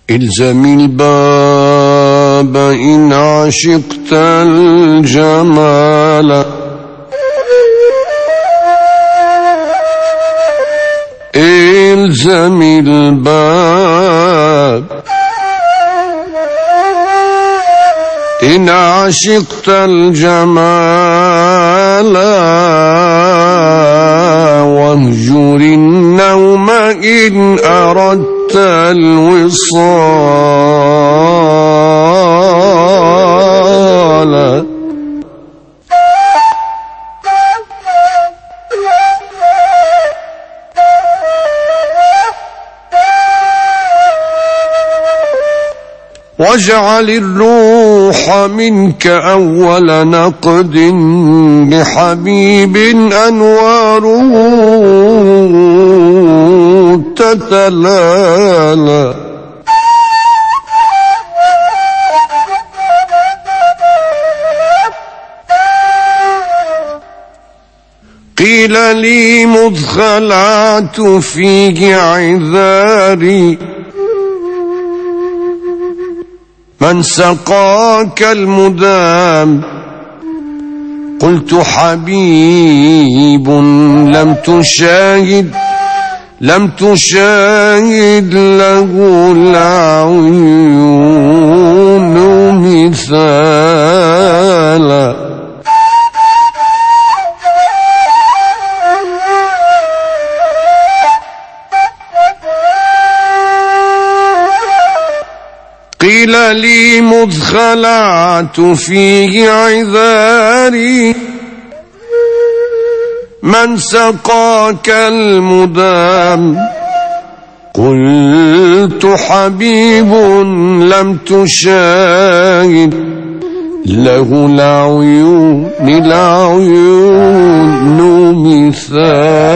إلزم الباب إن عشقت الجمال، إلزم الباب إن عشقت الجمال، واهجر النوم إن أردت الوصال. واجعل الروح منك أول نقد بحبيب أنواره تتلالى. قيل لي مذ خلعت فيه عذاري من سقاك المدام، قلت حبيب لم تشاهد له العيون مثالا. قيل لي مذ خلعت فيه عذاري من سقاك المدام، قلت حبيب لم تشاهد له العيون مثال.